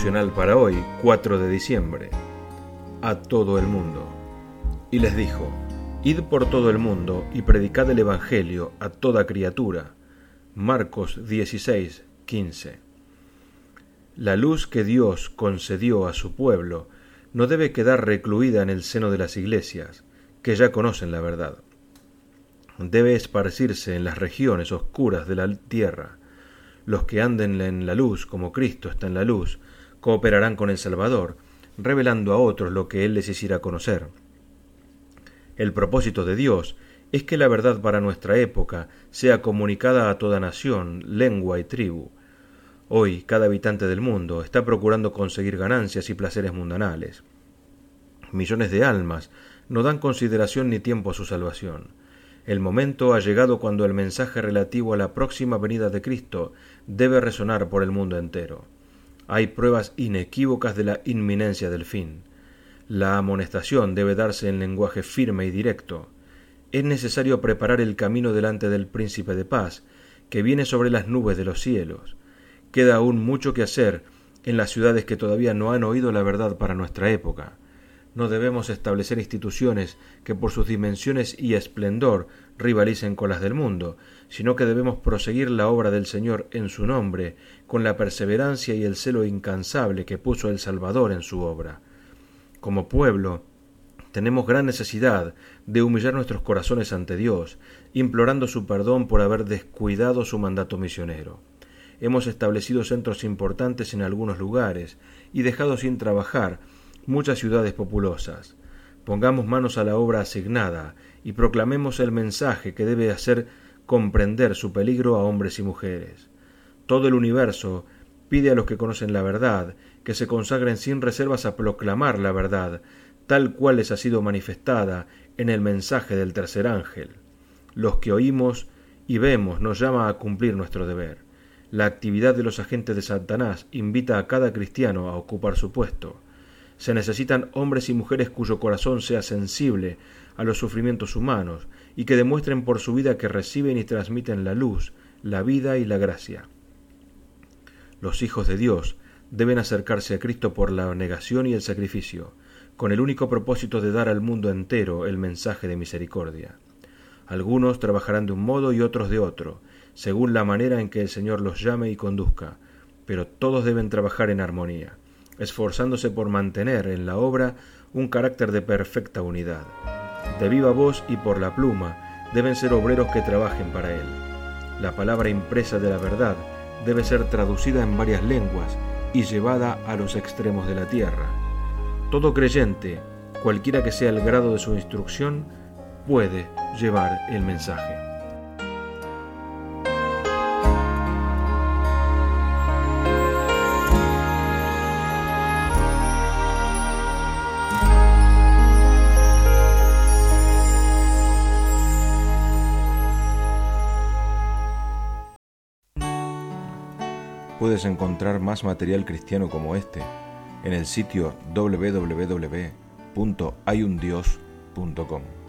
devocional para hoy, 4 de diciembre. A todo el mundo. Y les dijo: Id por todo el mundo y predicad el Evangelio a toda criatura. Marcos 16, 15. La luz que Dios concedió a su pueblo no debe quedar recluida en el seno de las iglesias, que ya conocen la verdad. Debe esparcirse en las regiones oscuras de la tierra. Los que anden en la luz, como Cristo está en la luz, cooperarán con el Salvador, revelando a otros lo que Él les hiciera conocer. El propósito de Dios es que la verdad para nuestra época sea comunicada a toda nación, lengua y tribu. Hoy, cada habitante del mundo está procurando conseguir ganancias y placeres mundanales. Millones de almas no dan consideración ni tiempo a su salvación. El momento ha llegado cuando el mensaje relativo a la próxima venida de Cristo debe resonar por el mundo entero. Hay pruebas inequívocas de la inminencia del fin. La amonestación debe darse en lenguaje firme y directo. Es necesario preparar el camino delante del Príncipe de Paz, que viene sobre las nubes de los cielos. Queda aún mucho que hacer en las ciudades que todavía no han oído la verdad para nuestra época. No debemos establecer instituciones que por sus dimensiones y esplendor rivalicen con las del mundo, sino que debemos proseguir la obra del Señor en su nombre, con la perseverancia y el celo incansable que puso el Salvador en su obra. Como pueblo, tenemos gran necesidad de humillar nuestros corazones ante Dios, implorando su perdón por haber descuidado su mandato misionero. Hemos establecido centros importantes en algunos lugares y dejado sin trabajar muchas ciudades populosas. Pongamos manos a la obra asignada y proclamemos el mensaje que debe hacer comprender su peligro a hombres y mujeres. Todo el universo pide a los que conocen la verdad que se consagren sin reservas a proclamar la verdad, tal cual les ha sido manifestada en el mensaje del tercer ángel. Los que oímos y vemos nos llama a cumplir nuestro deber. La actividad de los agentes de Satanás invita a cada cristiano a ocupar su puesto. Se necesitan hombres y mujeres cuyo corazón sea sensible a los sufrimientos humanos y que demuestren por su vida que reciben y transmiten la luz, la vida y la gracia. Los hijos de Dios deben acercarse a Cristo por la negación y el sacrificio, con el único propósito de dar al mundo entero el mensaje de misericordia. Algunos trabajarán de un modo y otros de otro, según la manera en que el Señor los llame y conduzca, pero todos deben trabajar en armonía, esforzándose por mantener en la obra un carácter de perfecta unidad. De viva voz y por la pluma deben ser obreros que trabajen para Él. La palabra impresa de la verdad debe ser traducida en varias lenguas y llevada a los extremos de la tierra. Todo creyente, cualquiera que sea el grado de su instrucción, puede llevar el mensaje. Puedes encontrar más material cristiano como este en el sitio www.hayundios.com.